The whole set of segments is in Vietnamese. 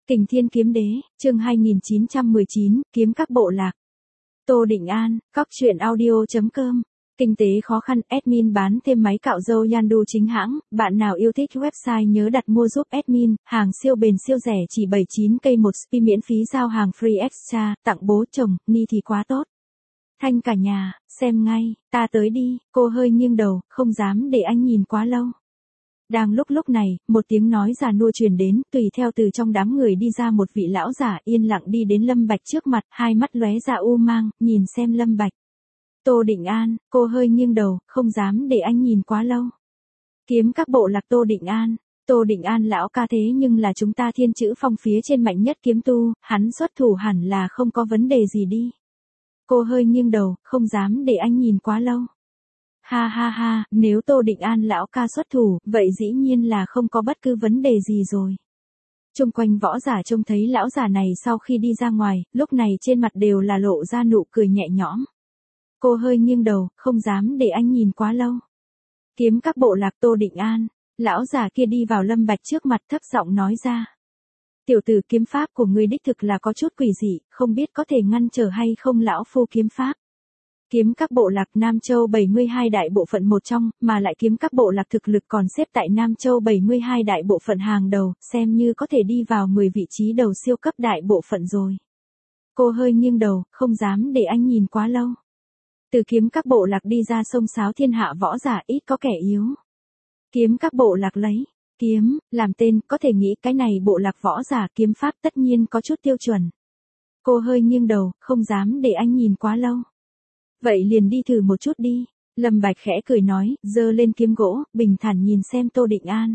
Kình Thiên Kiếm Đế, chương 2919, Kiếm các bộ lạc. Tô Định An, Cóc truyện audio.com. Kinh tế khó khăn, admin bán thêm máy cạo râu Yandu chính hãng, bạn nào yêu thích website nhớ đặt mua giúp admin, hàng siêu bền siêu rẻ chỉ 79k một spi miễn phí giao hàng free extra, tặng bố chồng, ni thì quá tốt. Thanh cả nhà, xem ngay, ta tới đi, cô hơi nghiêng đầu, không dám để anh nhìn quá lâu. Đang lúc này, một tiếng nói già nua truyền đến, tùy theo từ trong đám người đi ra một vị lão giả yên lặng đi đến Lâm Bạch trước mặt, hai mắt lóe ra u mang, nhìn xem Lâm Bạch. Tô Định An, cô hơi nghiêng đầu, không dám để anh nhìn quá lâu. Kiếm các bộ lạc Tô Định An. Tô Định An lão ca thế nhưng là chúng ta Thiên Chữ Phong phía trên mạnh nhất kiếm tu, hắn xuất thủ hẳn là không có vấn đề gì đi. Cô hơi nghiêng đầu, không dám để anh nhìn quá lâu. Ha ha ha, nếu Tô Định An lão ca xuất thủ, vậy dĩ nhiên là không có bất cứ vấn đề gì rồi. Chung quanh võ giả trông thấy lão giả này sau khi đi ra ngoài, lúc này trên mặt đều là lộ ra nụ cười nhẹ nhõm. Cô hơi nghiêng đầu, không dám để anh nhìn quá lâu. Kiếm các bộ lạc Tô Định An, lão giả kia đi vào Lâm Bạch trước mặt thấp giọng nói ra. Tiểu tử, kiếm pháp của ngươi đích thực là có chút quỷ dị, không biết có thể ngăn trở hay không lão phu kiếm pháp. Kiếm các bộ lạc Nam Châu 72 đại bộ phận một trong, mà lại kiếm các bộ lạc thực lực còn xếp tại Nam Châu 72 đại bộ phận hàng đầu, xem như có thể đi vào 10 vị trí đầu siêu cấp đại bộ phận rồi. Cô hơi nghiêng đầu, không dám để anh nhìn quá lâu. Từ kiếm các bộ lạc đi ra sông sáo thiên hạ võ giả ít có kẻ yếu. Kiếm các bộ lạc lấy kiếm làm tên, có thể nghĩ cái này bộ lạc võ giả kiếm pháp tất nhiên có chút tiêu chuẩn. Cô hơi nghiêng đầu, không dám để anh nhìn quá lâu. Vậy liền đi thử một chút đi. Lâm Bạch khẽ cười nói, giơ lên kiếm gỗ, bình thản nhìn xem Tô Định An.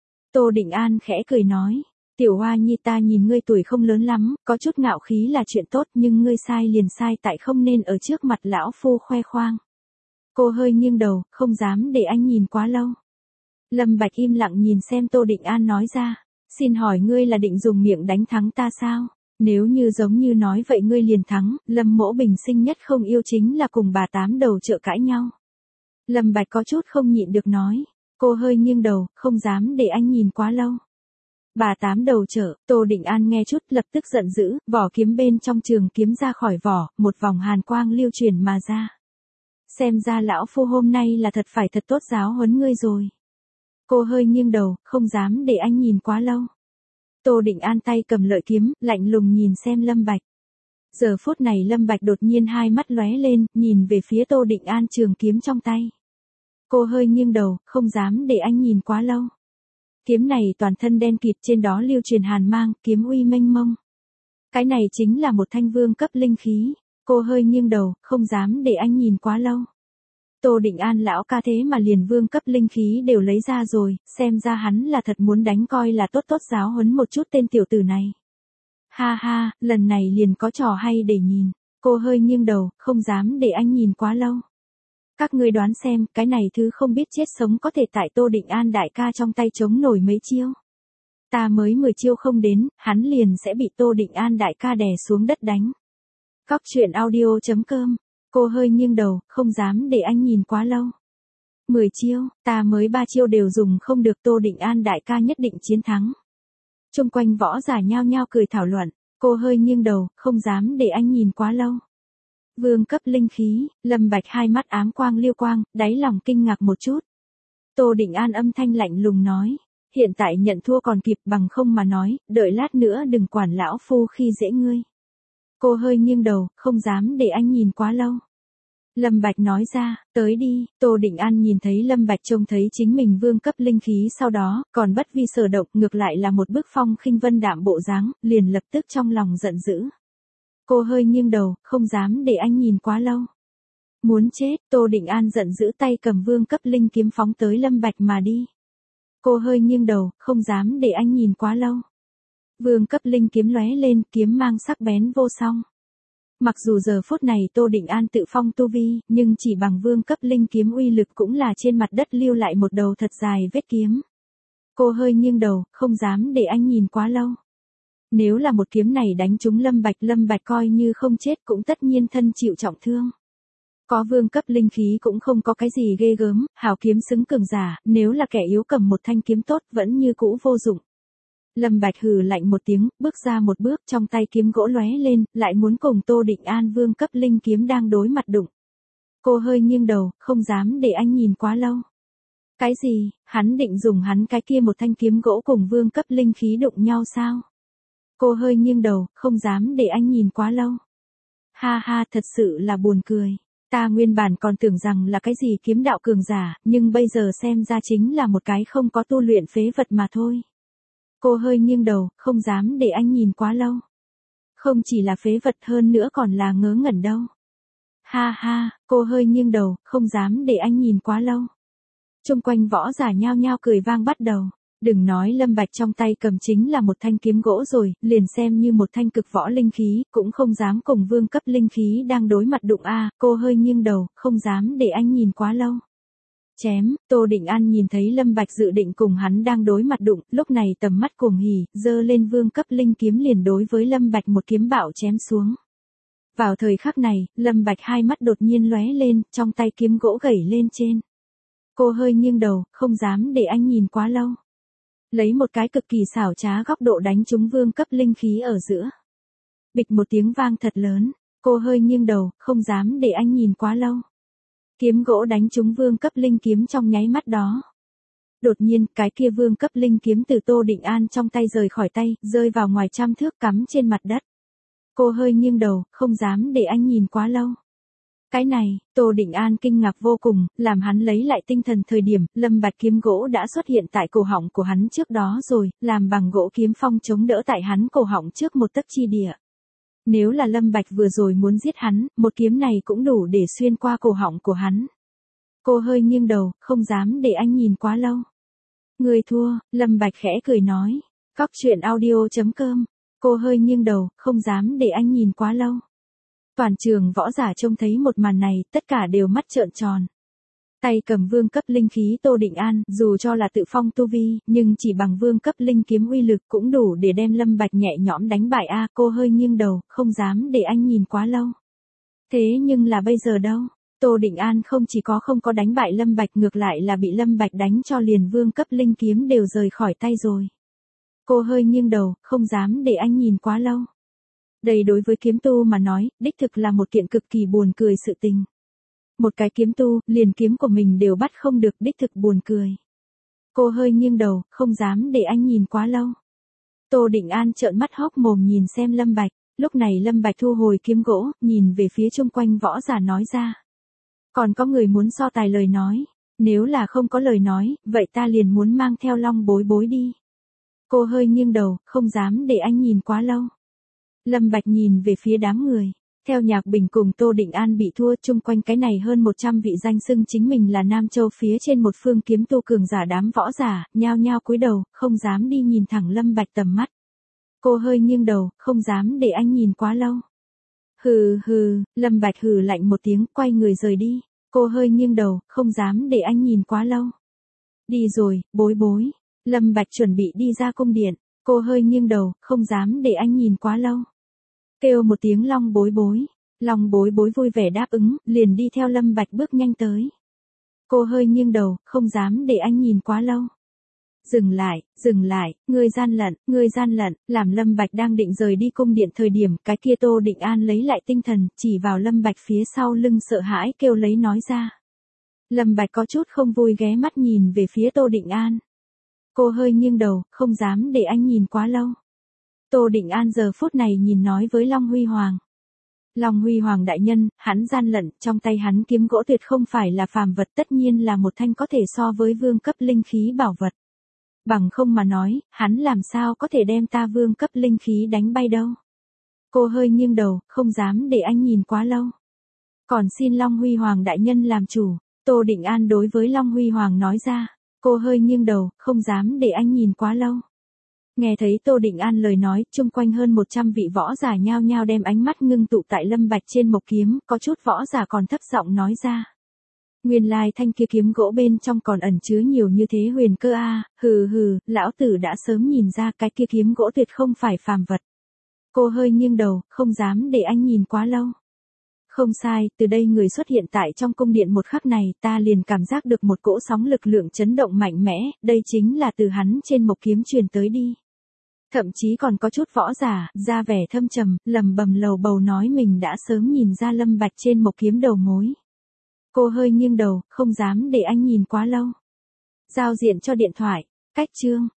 Tô Định An khẽ cười nói, tiểu hoa nhi, ta nhìn ngươi tuổi không lớn lắm, có chút ngạo khí là chuyện tốt, nhưng ngươi sai liền sai tại không nên ở trước mặt lão phu khoe khoang. Cô hơi nghiêng đầu, không dám để anh nhìn quá lâu. Lâm Bạch im lặng nhìn xem Tô Định An nói ra, xin hỏi ngươi là định dùng miệng đánh thắng ta sao? Nếu như giống như nói vậy ngươi liền thắng, Lâm mỗ bình sinh nhất không yêu chính là cùng bà tám đầu chợ cãi nhau. Lâm Bạch có chút không nhịn được nói, cô hơi nghiêng đầu, không dám để anh nhìn quá lâu. Bà tám đầu chợ, Tô Định An nghe chút lập tức giận dữ, vỏ kiếm bên trong trường kiếm ra khỏi vỏ, một vòng hàn quang lưu truyền mà ra. Xem ra lão phu hôm nay là thật phải thật tốt giáo huấn ngươi rồi. Cô hơi nghiêng đầu, không dám để anh nhìn quá lâu. Tô Định An tay cầm lợi kiếm, lạnh lùng nhìn xem Lâm Bạch. Giờ phút này Lâm Bạch đột nhiên hai mắt lóe lên, nhìn về phía Tô Định An trường kiếm trong tay. Cô hơi nghiêng đầu, không dám để anh nhìn quá lâu. Kiếm này toàn thân đen kịt, trên đó lưu truyền hàn mang, kiếm uy mênh mông. Cái này chính là một thanh vương cấp linh khí. Cô hơi nghiêng đầu, không dám để anh nhìn quá lâu. Tô Định An lão ca thế mà liền vương cấp linh khí đều lấy ra rồi, xem ra hắn là thật muốn đánh coi là tốt tốt giáo huấn một chút tên tiểu tử này. Ha ha, lần này liền có trò hay để nhìn. Cô hơi nghiêng đầu, không dám để anh nhìn quá lâu. Các ngươi đoán xem, cái này thứ không biết chết sống có thể tại Tô Định An đại ca trong tay chống nổi mấy chiêu. Ta mới 10 chiêu không đến, hắn liền sẽ bị Tô Định An đại ca đè xuống đất đánh. Cóc truyện audio.com. Cô hơi nghiêng đầu, không dám để anh nhìn quá lâu. 10 chiêu, ta mới 3 chiêu đều dùng không được, Tô Định An đại ca nhất định chiến thắng. Chung quanh võ giả nhao nhao cười thảo luận, cô hơi nghiêng đầu, không dám để anh nhìn quá lâu. Vương cấp linh khí, Lâm Bạch hai mắt ám quang liêu quang, đáy lòng kinh ngạc một chút. Tô Định An âm thanh lạnh lùng nói, hiện tại nhận thua còn kịp, bằng không mà nói, đợi lát nữa đừng quản lão phu khi dễ ngươi. Cô hơi nghiêng đầu, không dám để anh nhìn quá lâu. Lâm Bạch nói ra, tới đi. Tô Định An nhìn thấy Lâm Bạch trông thấy chính mình vương cấp linh khí, sau đó, còn bất vi sở động, ngược lại là một bức phong khinh vân đạm bộ dáng, liền lập tức trong lòng giận dữ. Cô hơi nghiêng đầu, không dám để anh nhìn quá lâu. Muốn chết, Tô Định An giận dữ tay cầm vương cấp linh kiếm phóng tới Lâm Bạch mà đi. Cô hơi nghiêng đầu, không dám để anh nhìn quá lâu. Vương cấp linh kiếm lóe lên, kiếm mang sắc bén vô song. Mặc dù giờ phút này Tô Định An tự phong tu vi, nhưng chỉ bằng vương cấp linh kiếm uy lực cũng là trên mặt đất lưu lại một đầu thật dài vết kiếm. Cô hơi nghiêng đầu, không dám để anh nhìn quá lâu. Nếu là một kiếm này đánh trúng Lâm Bạch coi như không chết cũng tất nhiên thân chịu trọng thương. Có vương cấp linh khí cũng không có cái gì ghê gớm, hảo kiếm xứng cường giả, nếu là kẻ yếu cầm một thanh kiếm tốt vẫn như cũ vô dụng. Lâm Bạch hừ lạnh một tiếng, bước ra một bước, trong tay kiếm gỗ lóe lên, lại muốn cùng Tô Định An vương cấp linh kiếm đang đối mặt đụng. Cô hơi nghiêng đầu, không dám để anh nhìn quá lâu. Cái gì, hắn định dùng hắn cái kia một thanh kiếm gỗ cùng vương cấp linh khí đụng nhau sao? Cô hơi nghiêng đầu, không dám để anh nhìn quá lâu. Ha ha, thật sự là buồn cười. Ta nguyên bản còn tưởng rằng là cái gì kiếm đạo cường giả, nhưng bây giờ xem ra chính là một cái không có tu luyện phế vật mà thôi. Cô hơi nghiêng đầu, không dám để anh nhìn quá lâu. Không chỉ là phế vật hơn nữa còn là ngớ ngẩn đâu. Ha ha, cô hơi nghiêng đầu, không dám để anh nhìn quá lâu. Xung quanh võ giả nhao nhao cười vang bắt đầu. Đừng nói Lâm Bạch trong tay cầm chính là một thanh kiếm gỗ rồi, liền xem như một thanh cực võ linh khí, cũng không dám cùng vương cấp linh khí đang đối mặt đụng a. Cô hơi nghiêng đầu, không dám để anh nhìn quá lâu. Chém, Tô Định An nhìn thấy Lâm Bạch dự định cùng hắn đang đối mặt đụng, lúc này tầm mắt cuồng hỉ, giơ lên vương cấp linh kiếm liền đối với Lâm Bạch một kiếm bạo chém xuống. Vào thời khắc này, Lâm Bạch hai mắt đột nhiên lóe lên, trong tay kiếm gỗ gẩy lên trên. Cô hơi nghiêng đầu, không dám để anh nhìn quá lâu. Lấy một cái cực kỳ xảo trá góc độ đánh trúng vương cấp linh khí ở giữa. Bịch một tiếng vang thật lớn, cô hơi nghiêng đầu, không dám để anh nhìn quá lâu. Kiếm gỗ đánh trúng vương cấp linh kiếm trong nháy mắt đó. Đột nhiên, cái kia vương cấp linh kiếm từ Tô Định An trong tay rời khỏi tay, rơi vào ngoài trăm thước cắm trên mặt đất. Cô hơi nghiêng đầu, không dám để anh nhìn quá lâu. Cái này, Tô Định An kinh ngạc vô cùng, làm hắn lấy lại tinh thần thời điểm, Lâm Bạch kiếm gỗ đã xuất hiện tại cổ họng của hắn trước đó rồi, làm bằng gỗ kiếm phong chống đỡ tại hắn cổ họng trước một tấc chi địa. Nếu là Lâm Bạch vừa rồi muốn giết hắn, một kiếm này cũng đủ để xuyên qua cổ họng của hắn. Cô hơi nghiêng đầu, không dám để anh nhìn quá lâu. Người thua, Lâm Bạch khẽ cười nói. Cóc truyện audio.com. Cô hơi nghiêng đầu, không dám để anh nhìn quá lâu. Toàn trường võ giả trông thấy một màn này, tất cả đều mắt trợn tròn. Tay cầm vương cấp linh khí Tô Định An, dù cho là tự phong tu vi, nhưng chỉ bằng vương cấp linh kiếm uy lực cũng đủ để đem Lâm Bạch nhẹ nhõm đánh bại a. Cô hơi nghiêng đầu, không dám để anh nhìn quá lâu. Thế nhưng là bây giờ đâu? Tô Định An không chỉ không có đánh bại Lâm Bạch, ngược lại là bị Lâm Bạch đánh cho liền vương cấp linh kiếm đều rời khỏi tay rồi. Cô hơi nghiêng đầu, không dám để anh nhìn quá lâu. Đây đối với kiếm tu mà nói, đích thực là một kiện cực kỳ buồn cười sự tình. Một cái kiếm tu, liền kiếm của mình đều bắt không được, đích thực buồn cười. Cô hơi nghiêng đầu, không dám để anh nhìn quá lâu. Tô Định An trợn mắt hốc mồm nhìn xem Lâm Bạch, lúc này Lâm Bạch thu hồi kiếm gỗ, nhìn về phía chung quanh võ giả nói ra. Còn có người muốn so tài lời nói, nếu là không có lời nói, vậy ta liền muốn mang theo Long Bối Bối đi. Cô hơi nghiêng đầu, không dám để anh nhìn quá lâu. Lâm Bạch nhìn về phía đám người. Theo Nhạc Bình cùng Tô Định An bị thua, chung quanh cái này hơn 100 vị danh xưng chính mình là Nam Châu phía trên một phương kiếm tu cường giả đám võ giả, nhao nhao cúi đầu, không dám đi nhìn thẳng Lâm Bạch tầm mắt. Cô hơi nghiêng đầu, không dám để anh nhìn quá lâu. Hừ hừ, Lâm Bạch hừ lạnh một tiếng, quay người rời đi. Cô hơi nghiêng đầu, không dám để anh nhìn quá lâu. Đi rồi, Bối Bối. Lâm Bạch chuẩn bị đi ra cung điện. Cô hơi nghiêng đầu, không dám để anh nhìn quá lâu. Kêu một tiếng Long Bối Bối. Long Bối Bối vui vẻ đáp ứng, liền đi theo Lâm Bạch bước nhanh tới. Cô hơi nghiêng đầu, không dám để anh nhìn quá lâu. Dừng lại, ngươi gian lận, làm Lâm Bạch đang định rời đi cung điện thời điểm, cái kia Tô Định An lấy lại tinh thần, chỉ vào Lâm Bạch phía sau lưng sợ hãi kêu lấy nói ra. Lâm Bạch có chút không vui ghé mắt nhìn về phía Tô Định An. Cô hơi nghiêng đầu, không dám để anh nhìn quá lâu. Tô Định An giờ phút này nhìn nói với Long Huy Hoàng. Long Huy Hoàng đại nhân, hắn gian lận, trong tay hắn kiếm gỗ tuyệt không phải là phàm vật, tất nhiên là một thanh có thể so với vương cấp linh khí bảo vật. Bằng không mà nói, hắn làm sao có thể đem ta vương cấp linh khí đánh bay đâu. Cô hơi nghiêng đầu, không dám để anh nhìn quá lâu. Còn xin Long Huy Hoàng đại nhân làm chủ, Tô Định An đối với Long Huy Hoàng nói ra. Cô hơi nghiêng đầu, không dám để anh nhìn quá lâu. Nghe thấy Tô Định An lời nói, chung quanh hơn 100 vị võ giả nhao nhao đem ánh mắt ngưng tụ tại Lâm Bạch trên mộc kiếm, có chút võ giả còn thấp giọng nói ra. Nguyên lai thanh kia kiếm gỗ bên trong còn ẩn chứa nhiều như thế huyền cơ a, hừ hừ, lão tử đã sớm nhìn ra cái kia kiếm gỗ tuyệt không phải phàm vật. Cô hơi nghiêng đầu, không dám để anh nhìn quá lâu. Không sai, từ đây người xuất hiện tại trong cung điện một khắc này, ta liền cảm giác được một cỗ sóng lực lượng chấn động mạnh mẽ, đây chính là từ hắn trên mộc kiếm truyền tới đi. Thậm chí còn có chút võ giả, ra vẻ thâm trầm, lầm bầm lầu bầu nói mình đã sớm nhìn ra Lâm Bạch trên một kiếm đầu mối. Cô hơi nghiêng đầu, không dám để anh nhìn quá lâu. Giao diện cho điện thoại, cách chương.